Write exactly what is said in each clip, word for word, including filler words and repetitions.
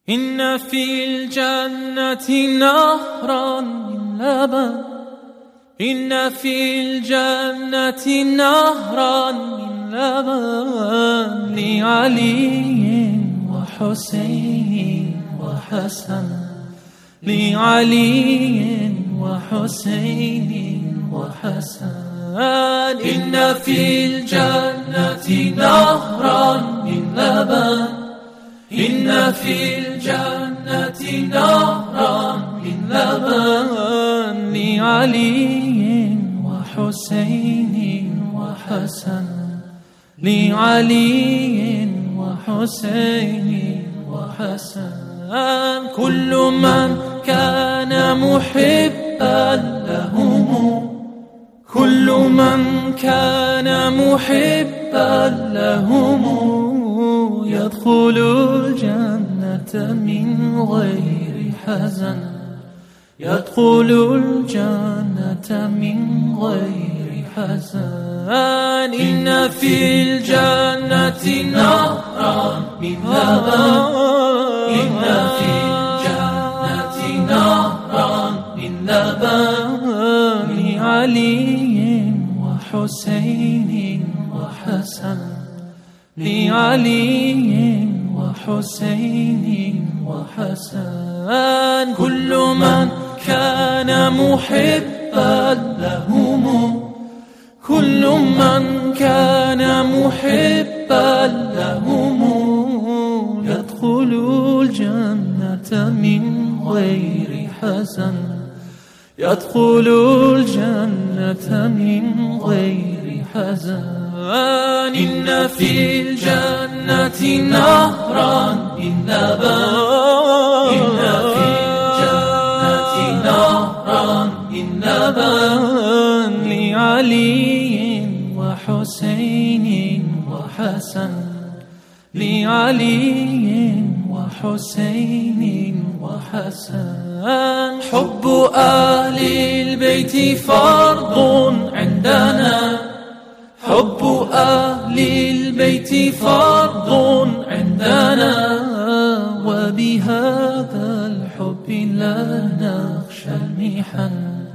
إن في الجنة نهرا من لبن إن في الجنة نهرا من لبن لعلي وحسين وحسن لعلي وحسين وحسن إن في الجنة نهرا من لبن إن في الجنة نهرا من لبن لعلي وحسين وحسن لعلي وحسين وحسن كل من كان محبا لهم كل من كان محبا لهم يدخل الجنة من غير حزن يدخل الجنة من غير حزن إن في الجنة نهرا من لبن إن في الجنة نهرا من لبن لعلي وحسين وحسن لعلي وحسين وحسن كل من كان محبا لهم كل من كان محبا لهم يدخل الجنة من غير حزن يدخل الجنة من غير حزن إن في الجنة نهرا من لبن إن في الجنة نهرا من لبن لعلي وحسين وحسن لعلي وحسين وحسن حب أهل البيت فرض عندنا حب أهل البيت فرض عندنا وبهذا الحب لا نخشى المحن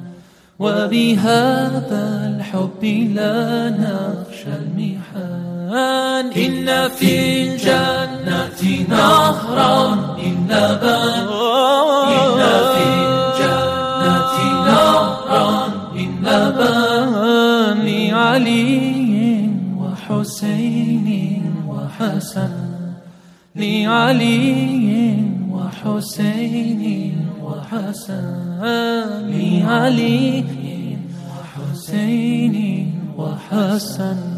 وبهذا الحب لا نخشى المحن إن في الجنة نهرا من لبن إن في الجنة نهرا من لبن لعلي وحسين وحسن لعلي وحسين وحسن لعلي وحسين وحسن